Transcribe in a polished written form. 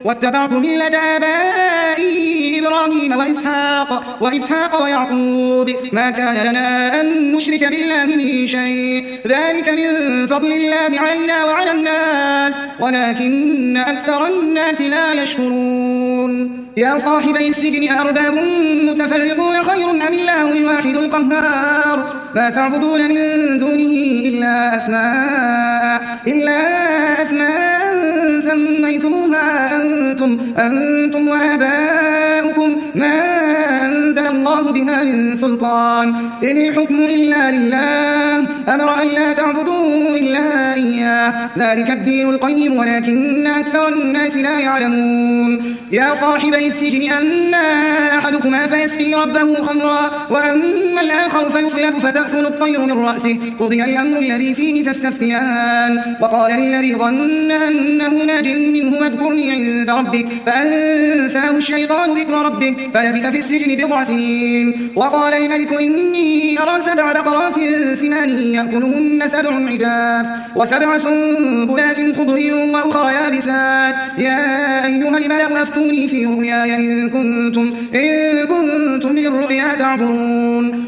واتبعت ملة آبائي إبراهيم وإسحاق ويعقوب ما كان لنا أن نشرك بالله من شيء ذلك من فضل الله علينا وعلى الناس ولكن أكثر الناس لا يشكرون يا صاحبي السجن أرباب متفرقون خير أم الله الواحد القهار ما تعبدون من دونه إلا أسماء سميتموها أنتم وآباؤكم ما أنزل الله بها من سلطان إن الحكم إلا لله أمر أن لا تعبدوا إلا إياه ذلك الدين القيم ولكن أكثر الناس لا يعلمون يا صاحبي السجن أما أحدكما فيسقي ربه خمرا وأما الآخر فيصلب فتأكل الطير من رأسه قضي الأمر الذي فيه تستفتيان وقال الذي ظن أنه ناج منه اذكرني عند ربك فأنساه الشيطان ذكر ربه فلبث في السجن بضع سنين وقال الملك إني أرى 7 بقرات سمان يأكلهن 7 عجاف و7 سنبلات خضر وأخرى يابسات يا أيها الملأ أفتوني في رؤياي إن كنتم للرؤيا تعبرون